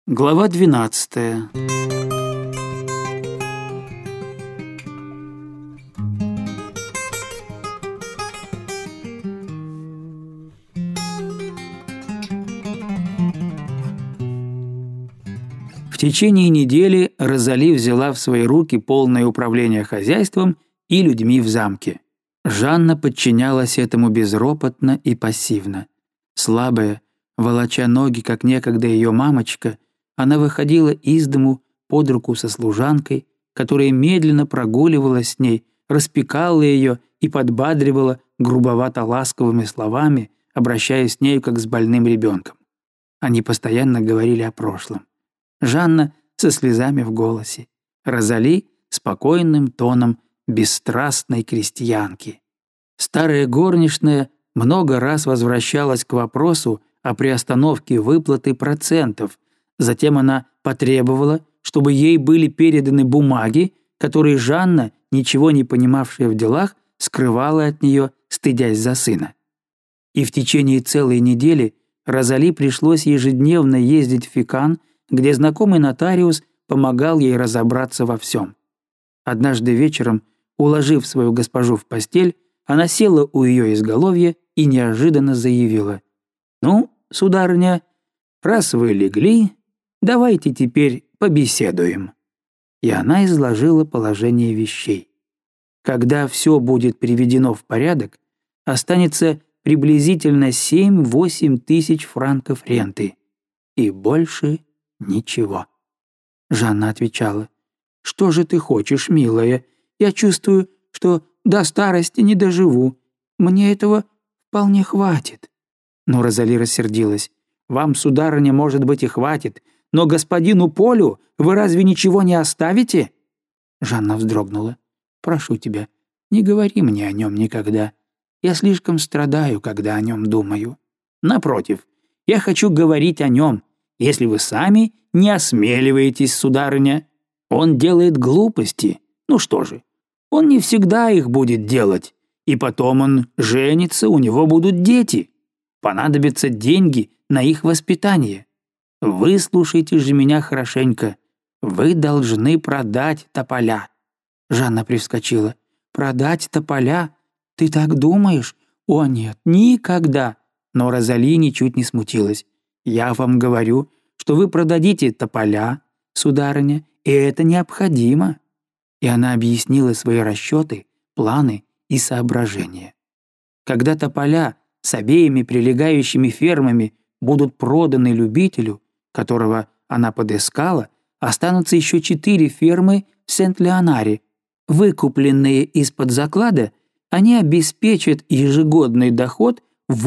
Глава 12. В течение недели Розали взяла в свои руки полное управление хозяйством и людьми в замке. Жанна подчинялась этому безропотно и пассивно. Слабая, волоча ноги, как некогда ее мамочка, она выходила из дому под руку со служанкой, которая медленно прогуливалась с ней, распекала ее и подбадривала грубовато-ласковыми словами, обращаясь с нею как с больным ребенком. Они постоянно говорили о прошлом. Жанна со слезами в голосе, Розали спокойным тоном бесстрастной крестьянки. Старая горничная много раз возвращалась к вопросу о приостановке выплаты процентов. Затем она потребовала, чтобы ей были переданы бумаги, которые Жанна, ничего не понимавшая в делах, скрывала от нее, стыдясь за сына. И в течение целой недели Розали пришлось ежедневно ездить в Фекан, где знакомый нотариус помогал ей разобраться во всем. Однажды вечером, уложив свою госпожу в постель, она села у ее изголовья и неожиданно заявила: «Ну, сударыня, раз вы легли, давайте теперь побеседуем». И она изложила положение вещей. Когда все будет приведено в порядок, останется приблизительно 7-8 тысяч франков ренты. И больше ничего. Жанна отвечала: «Что же ты хочешь, милая? Я чувствую, что до старости не доживу. Мне этого вполне хватит». Но Розали рассердилась. «Вам, сударыня, может быть, и хватит, но господину Полю вы разве ничего не оставите?» Жанна вздрогнула. «Прошу тебя, не говори мне о нем никогда. Я слишком страдаю, когда о нем думаю. Напротив, я хочу говорить о нем, если вы сами не осмеливаетесь, сударыня. Он делает глупости. Ну что же, он не всегда их будет делать. И потом он женится, у него будут дети. Понадобятся деньги на их воспитание. Выслушайте же меня хорошенько. Вы должны продать тополя». Жанна привскочила. «Продать тополя? Ты так думаешь? О нет, никогда!» Но Розали ничуть не смутилась. «Я вам говорю, что вы продадите тополя, сударыня, и это необходимо». И она объяснила свои расчеты, планы и соображения. Когда тополя с обеими прилегающими фермами будут проданы любителю, которого она подыскала, останутся еще 4 фермы в Сент-Леонаре. Выкупленные из-под заклада, они обеспечат ежегодный доход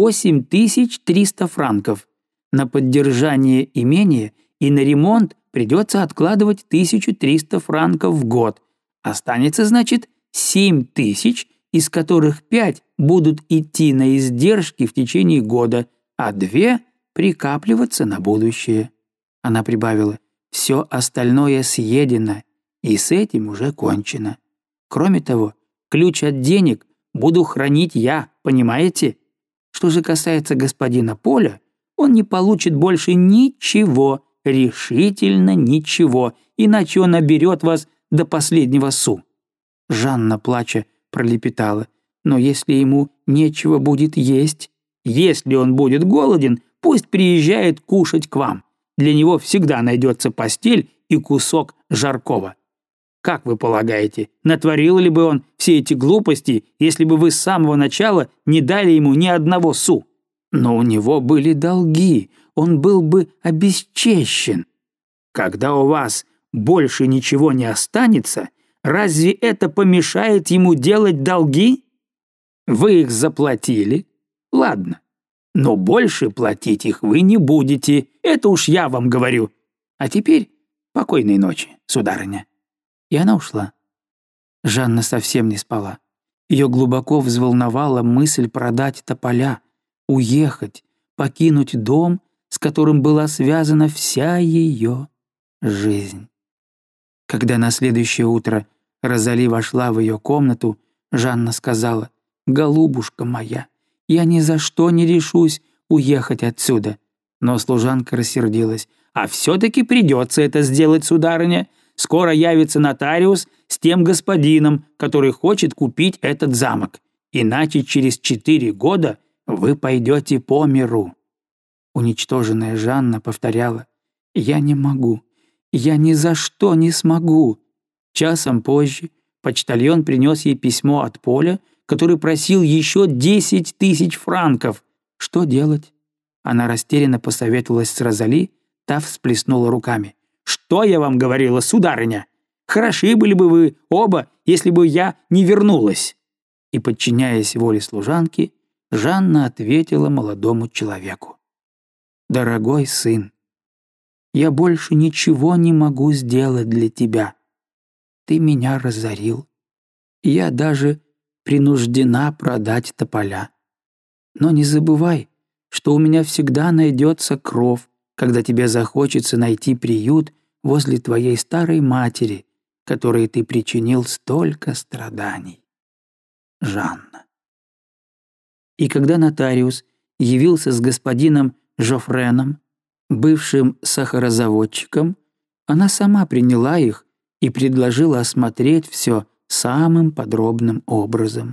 8300 франков. На поддержание имения и на ремонт придется откладывать 1300 франков в год. Останется, значит, 7000, из которых 5 будут идти на издержки в течение года, а 2 прикапливаться на будущее. Она прибавила: «Все остальное съедено, и с этим уже кончено. Кроме того, ключ от денег буду хранить я, понимаете? Что же касается господина Поля, он не получит больше ничего, решительно ничего, иначе он оберет вас до последнего су». Жанна, плача, пролепетала: «Но если ему нечего будет есть, если он будет голоден, пусть приезжает кушать к вам. Для него всегда найдется постель и кусок жаркого. Как вы полагаете, натворил ли бы он все эти глупости, если бы вы с самого начала не дали ему ни одного су? Но у него были долги, он был бы обесчещен. Когда у вас больше ничего не останется, разве это помешает ему делать долги? Вы их заплатили? Ладно. Но больше платить их вы не будете, это уж я вам говорю. А теперь покойной ночи, сударыня». И она ушла. Жанна совсем не спала. Ее глубоко взволновала мысль продать тополя, уехать, покинуть дом, с которым была связана вся ее жизнь. Когда на следующее утро Розали вошла в ее комнату, Жанна сказала: «Голубушка моя, я ни за что не решусь уехать отсюда». Но служанка рассердилась. А все-таки придется это сделать, сударыня. Скоро явится нотариус с тем господином, который хочет купить этот замок. Иначе через 4 года вы пойдете по миру». Уничтоженная Жанна повторяла: «Я не могу. Я ни за что не смогу». Часом позже почтальон принес ей письмо от Поля, который просил еще 10 000 франков. Что делать? Она растерянно посоветовалась с Розали, та всплеснула руками. «Что я вам говорила, сударыня? Хороши были бы вы оба, если бы я не вернулась». И, подчиняясь воле служанки, Жанна ответила молодому человеку: «Дорогой сын, я больше ничего не могу сделать для тебя. Ты меня разорил. Я даже принуждена продать тополя. Но не забывай, что у меня всегда найдется кров, когда тебе захочется найти приют возле твоей старой матери, которой ты причинил столько страданий. Жанна». И когда нотариус явился с господином Жофреном, бывшим сахарозаводчиком, она сама приняла их и предложила осмотреть все самым подробным образом.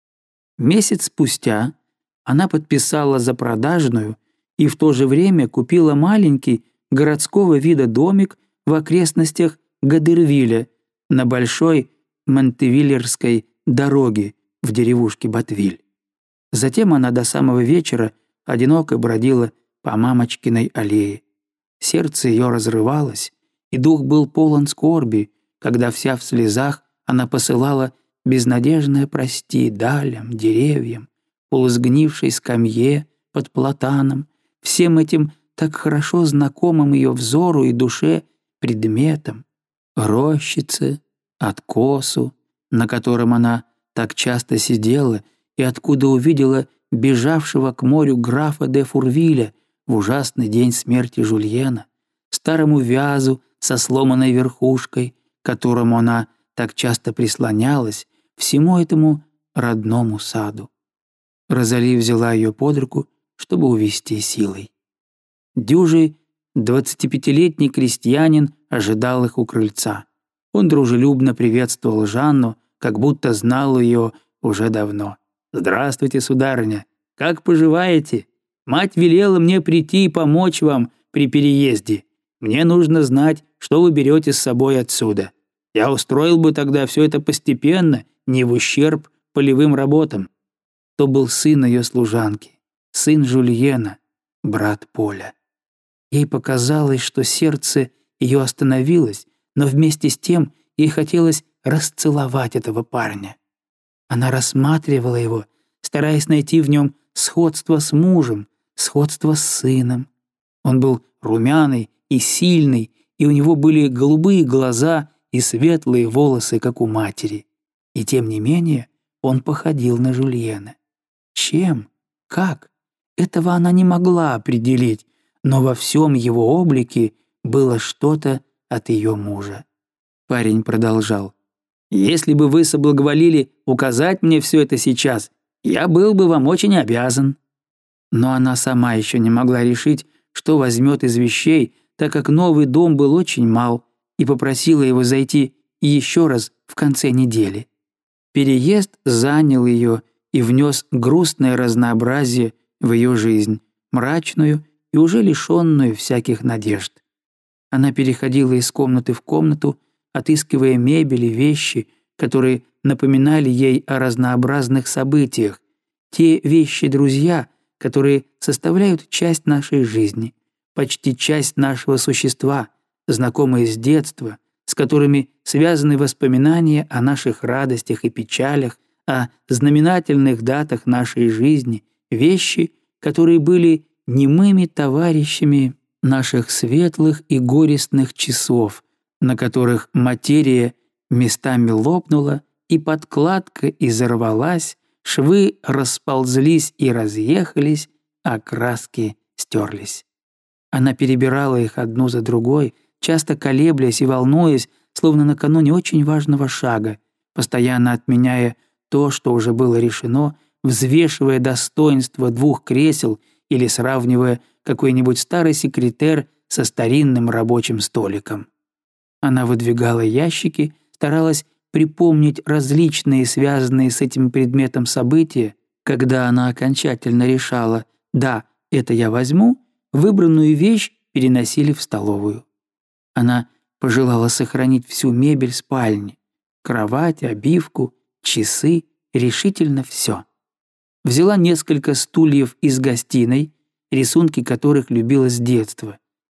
Месяц спустя она подписала за продажную и в то же время купила маленький городского вида домик в окрестностях Гадервиля на большой Монтевиллерской дороге в деревушке Батвиль. Затем она до самого вечера одиноко бродила по Мамочкиной аллее. Сердце ее разрывалось, и дух был полон скорби, когда вся в слезах она посылала безнадежное прости далям, деревьям, полусгнившей скамье под платаном, всем этим так хорошо знакомым ее взору и душе предметам, рощице, откосу, на котором она так часто сидела и откуда увидела бежавшего к морю графа де Фурвиля в ужасный день смерти Жульена, старому вязу со сломанной верхушкой, к которому она так часто прислонялась, всему этому родному саду. Розали взяла ее под руку, чтобы увести силой. Дюжий 25-летний крестьянин ожидал их у крыльца. Он дружелюбно приветствовал Жанну, как будто знал ее уже давно. «Здравствуйте, сударыня! Как поживаете? Мать велела мне прийти и помочь вам при переезде. Мне нужно знать, что вы берете с собой отсюда. Я устроил бы тогда все это постепенно, не в ущерб полевым работам». То был сын ее служанки, сын Жульена, брат Поля. Ей показалось, что сердце ее остановилось, но вместе с тем ей хотелось расцеловать этого парня. Она рассматривала его, стараясь найти в нем сходство с мужем, сходство с сыном. Он был румяный и сильный, и у него были голубые глаза и светлые волосы, как у матери. И тем не менее он походил на Жульена. Чем? Как? Этого она не могла определить, но во всем его облике было что-то от ее мужа. Парень продолжал: «Если бы вы соблаговолили указать мне все это сейчас, я был бы вам очень обязан». Но она сама еще не могла решить, что возьмет из вещей, так как новый дом был очень мал, и попросила его зайти еще раз в конце недели. Переезд занял ее и внес грустное разнообразие в ее жизнь, мрачную и уже лишенную всяких надежд. Она переходила из комнаты в комнату, отыскивая мебель и вещи, которые напоминали ей о разнообразных событиях, те вещи-друзья, которые составляют часть нашей жизни, почти часть нашего существа, знакомые с детства, с которыми связаны воспоминания о наших радостях и печалях, о знаменательных датах нашей жизни, вещи, которые были немыми товарищами наших светлых и горестных часов, на которых материя местами лопнула, и подкладка изорвалась, швы расползлись и разъехались, а краски стерлись. Она перебирала их одну за другой, часто колеблясь и волнуясь, словно накануне очень важного шага, постоянно отменяя то, что уже было решено, взвешивая достоинство 2 кресел или сравнивая какой-нибудь старый секретер со старинным рабочим столиком. Она выдвигала ящики, старалась припомнить различные связанные с этим предметом события. Когда она окончательно решала «да, это я возьму», выбранную вещь переносили в столовую. Она пожелала сохранить всю мебель спальни, кровать, обивку, часы, решительно все. Взяла несколько стульев из гостиной, рисунки которых любила с детства,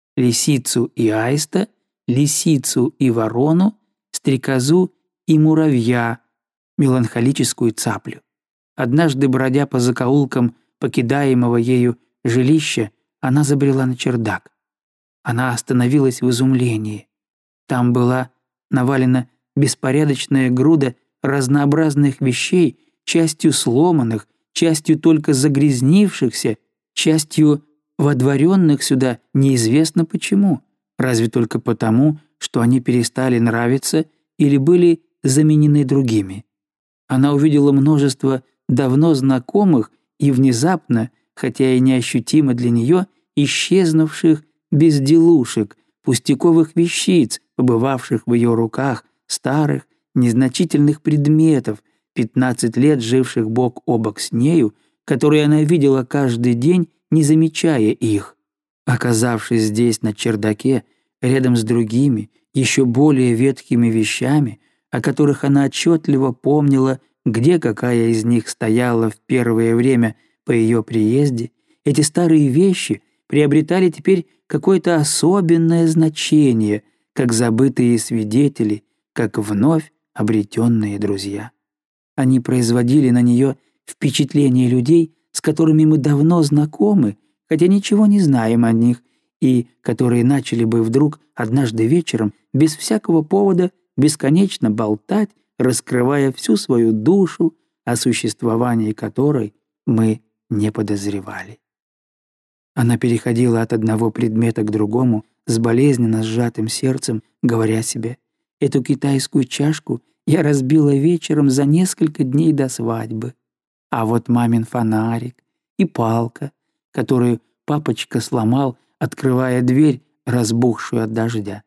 лисицу и аиста, лисицу и ворону, стрекозу и муравья, меланхолическую цаплю. Однажды, бродя по закоулкам покидаемого ею жилища, она забрела на чердак. Она остановилась в изумлении. Там была навалена беспорядочная груда разнообразных вещей, частью сломанных, частью только загрязнившихся, частью водворенных сюда неизвестно почему, разве только потому, что они перестали нравиться или были заменены другими. Она увидела множество давно знакомых и внезапно, хотя и неощутимо для нее, исчезнувших безделушек, пустяковых вещиц, побывавших в ее руках, старых, незначительных предметов, 15 лет живших бок о бок с нею, которые она видела каждый день, не замечая их. Оказавшись здесь, на чердаке, рядом с другими, еще более ветхими вещами, о которых она отчетливо помнила, где какая из них стояла в первое время по ее приезде, эти старые вещи приобретали теперь какое-то особенное значение, как забытые свидетели, как вновь обретенные друзья. Они производили на нее впечатление людей, с которыми мы давно знакомы, хотя ничего не знаем о них, и которые начали бы вдруг однажды вечером без всякого повода бесконечно болтать, раскрывая всю свою душу, о существовании которой мы не подозревали. Она переходила от одного предмета к другому с болезненно сжатым сердцем, говоря себе: «Эту китайскую чашку я разбила вечером за несколько дней до свадьбы. А вот мамин фонарик и палка, которую папочка сломал, открывая дверь, разбухшую от дождя».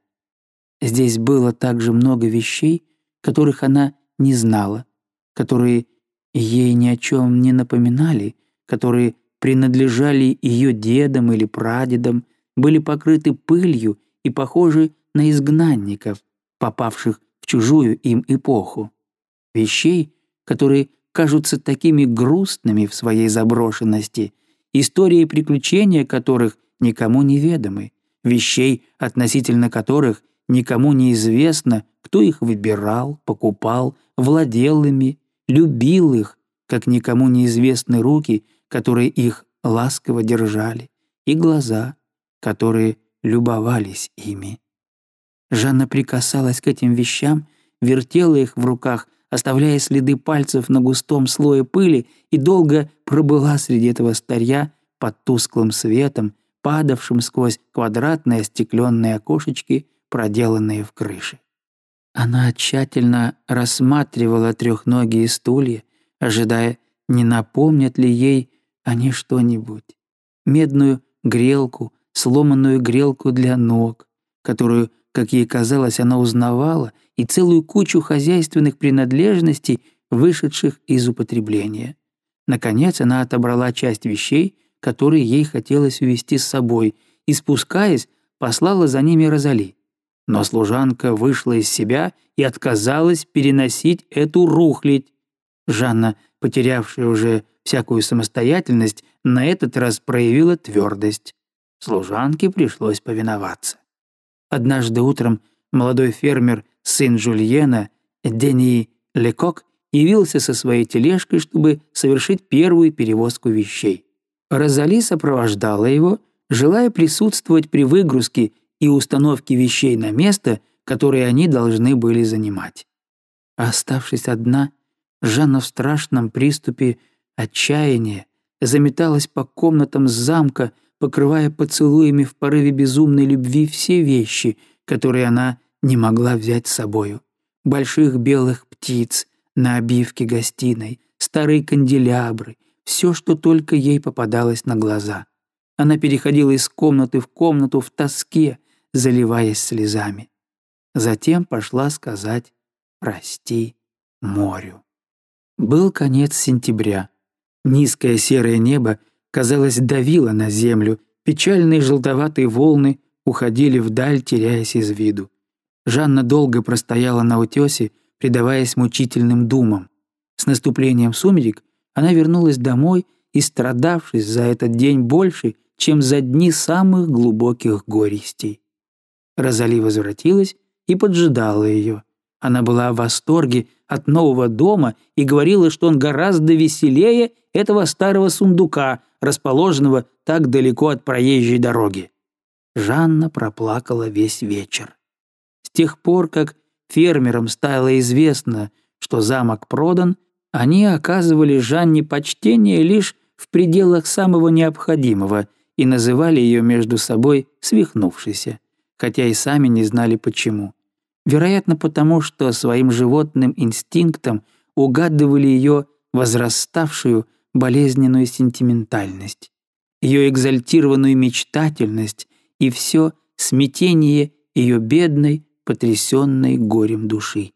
Здесь было также много вещей, которых она не знала, которые ей ни о чем не напоминали, которые принадлежали ее дедам или прадедам, были покрыты пылью и похожи на изгнанников, попавших в чужую им эпоху. Вещей, которые кажутся такими грустными в своей заброшенности, истории и приключения которых никому не ведомы, вещей, относительно которых никому не известно, кто их выбирал, покупал, владел ими, любил их, как никому неизвестны руки, которые их ласково держали, и глаза, которые любовались ими. Жанна прикасалась к этим вещам, вертела их в руках, оставляя следы пальцев на густом слое пыли, и долго пробыла среди этого старья под тусклым светом, падавшим сквозь квадратные остекленные окошечки, проделанные в крыше. Она тщательно рассматривала трехногие стулья, ожидая, не напомнят ли ей они что-нибудь. Медную грелку, сломанную грелку для ног, которую, как ей казалось, она узнавала, и целую кучу хозяйственных принадлежностей, вышедших из употребления. Наконец она отобрала часть вещей, которые ей хотелось увезти с собой, и, спускаясь, послала за ними Розали. Но служанка вышла из себя и отказалась переносить эту рухлядь. Жанна, потерявшая уже всякую самостоятельность, на этот раз проявила твердость. Служанке пришлось повиноваться. Однажды утром молодой фермер, сын Жульена, Дени Лекок, явился со своей тележкой, чтобы совершить первую перевозку вещей. Розали сопровождала его, желая присутствовать при выгрузке и установке вещей на место, которое они должны были занимать. Оставшись одна, Жанна в страшном приступе отчаяния заметалась по комнатам замка, покрывая поцелуями в порыве безумной любви все вещи, которые она не могла взять с собою. Больших белых птиц на обивке гостиной, старые канделябры, все, что только ей попадалось на глаза. Она переходила из комнаты в комнату в тоске, заливаясь слезами. Затем пошла сказать «прости» морю. Был конец сентября. Низкое серое небо, казалось, давило на землю, печальные желтоватые волны уходили вдаль, теряясь из виду. Жанна долго простояла на утёсе, предаваясь мучительным думам. С наступлением сумерек она вернулась домой, истрадавшись за этот день больше, чем за дни самых глубоких горестей. Розали возвратилась и поджидала ее. Она была в восторге от нового дома и говорила, что он гораздо веселее этого старого сундука, расположенного так далеко от проезжей дороги. Жанна проплакала весь вечер. С тех пор, как фермерам стало известно, что замок продан, они оказывали Жанне почтение лишь в пределах самого необходимого и называли ее между собой свихнувшейся, хотя и сами не знали почему. Вероятно, потому что своим животным инстинктом угадывали ее возраставшую болезненную сентиментальность, ее экзальтированную мечтательность и все смятение ее бедной, потрясенной горем души.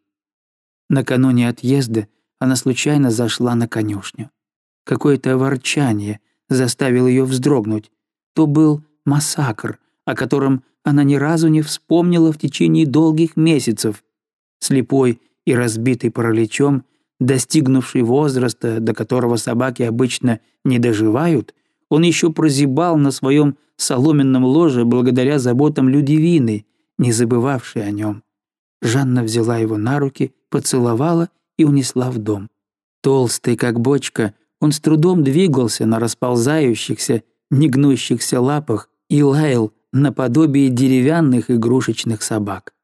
Накануне отъезда она случайно зашла на конюшню. Какое-то ворчание заставило ее вздрогнуть. То был массакр, о котором она ни разу не вспомнила в течение долгих месяцев. Слепой и разбитый параличом, достигнувший возраста, до которого собаки обычно не доживают, он еще прозябал на своем соломенном ложе благодаря заботам Людивины, не забывавшей о нем. Жанна взяла его на руки, поцеловала и унесла в дом. Толстый, как бочка, он с трудом двигался на расползающихся, негнущихся лапах и лаял наподобие деревянных игрушечных собак.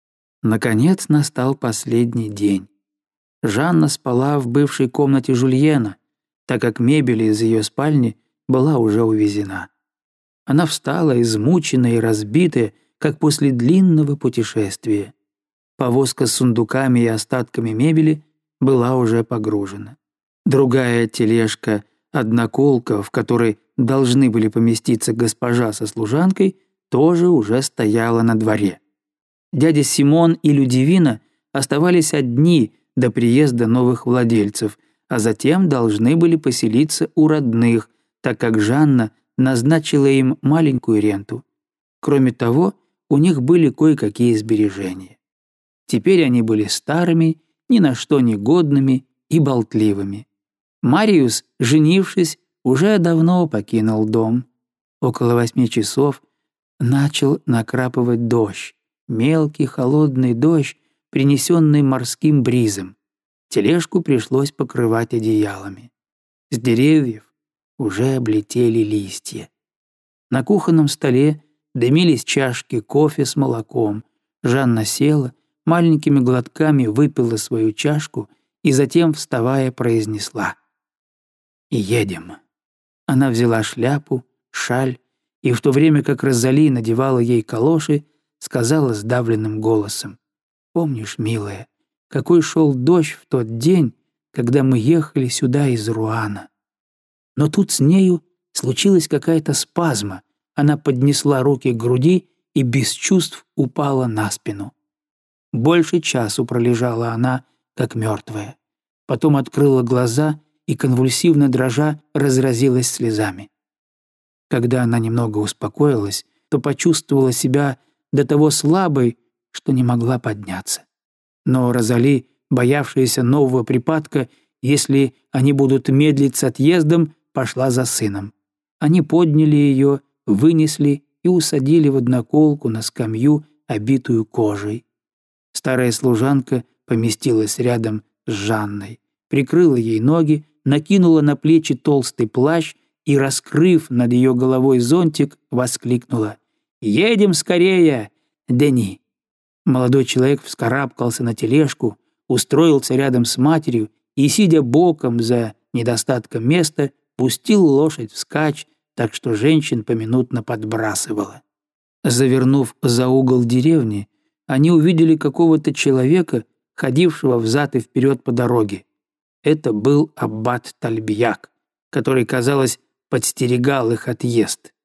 Наконец настал последний день. Жанна спала в бывшей комнате Жульена, так как мебель из ее спальни была уже увезена. Она встала, измученная и разбитая, как после длинного путешествия. Повозка с сундуками и остатками мебели была уже погружена. Другая тележка, одноколка, в которой должны были поместиться госпожа со служанкой, тоже уже стояла на дворе. Дядя Симон и Людивина оставались одни до приезда новых владельцев, а затем должны были поселиться у родных, так как Жанна назначила им маленькую ренту. Кроме того, у них были кое-какие сбережения. Теперь они были старыми, ни на что не годными и болтливыми. Мариус, женившись, уже давно покинул дом. Около 8 часов начал накрапывать дождь, мелкий холодный дождь, принесенный морским бризом. Тележку пришлось покрывать одеялами. С деревьев уже облетели листья. На кухонном столе дымились чашки кофе с молоком. Жанна села, маленькими глотками выпила свою чашку и затем, вставая, произнесла: «Едем». Она взяла шляпу, шаль, и в то время как Розали надевала ей калоши, сказала сдавленным голосом: «Помнишь, милая, какой шел дождь в тот день, когда мы ехали сюда из Руана?» Но тут с нею случилась какая-то спазма. Она поднесла руки к груди и без чувств упала на спину. Больше часу пролежала она, как мертвая. Потом открыла глаза и, конвульсивно дрожа, разразилась слезами. Когда она немного успокоилась, то почувствовала себя до того слабой, что не могла подняться. Но Розали, боявшаяся нового припадка, если они будут медлить с отъездом, пошла за сыном. Они подняли ее, вынесли и усадили в одноколку на скамью, обитую кожей. Старая служанка поместилась рядом с Жанной, прикрыла ей ноги, накинула на плечи толстый плащ и, раскрыв над ее головой зонтик, воскликнула: «Едем скорее, Дени!» Молодой человек вскарабкался на тележку, устроился рядом с матерью и, сидя боком за недостатком места, пустил лошадь вскачь, так что женщин поминутно подбрасывало. Завернув за угол деревни, они увидели какого-то человека, ходившего взад и вперед по дороге. Это был аббат Тальбияк, который, казалось, подстерегал их отъезд.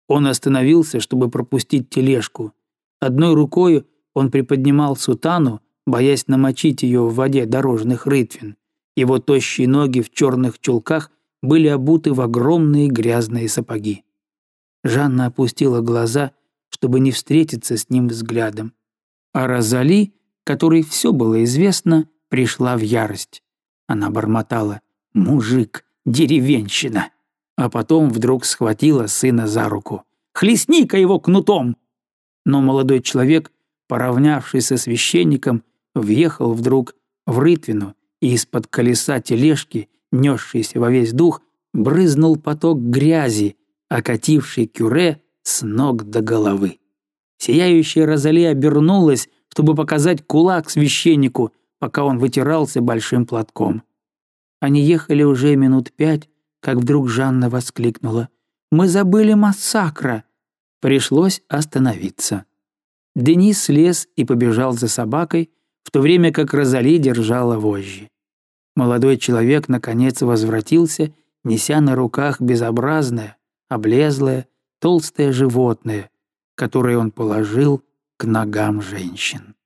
Он остановился, чтобы пропустить тележку. Одной рукой он приподнимал сутану, боясь намочить ее в воде дорожных рытвин. Его тощие ноги в черных чулках были обуты в огромные грязные сапоги. Жанна опустила глаза, чтобы не встретиться с ним взглядом. А Розали, которой все было известно, пришла в ярость. Она бормотала: «Мужик, деревенщина!» А потом вдруг схватила сына за руку. «Хлестни-ка его кнутом!» Но молодой человек, поравнявшись со священником, въехал вдруг в рытвину, и из-под колеса тележки, несшейся во весь дух, брызнул поток грязи, окативший кюре с ног до головы. Сияющая Розали обернулась, чтобы показать кулак священнику, пока он вытирался большим платком. Они ехали уже минут 5, как вдруг Жанна воскликнула: «Мы забыли массакра!» Пришлось остановиться. Денис слез и побежал за собакой, в то время как Розали держала вожжи. Молодой человек наконец возвратился, неся на руках безобразное, облезлое, толстое животное, которое он положил к ногам женщин.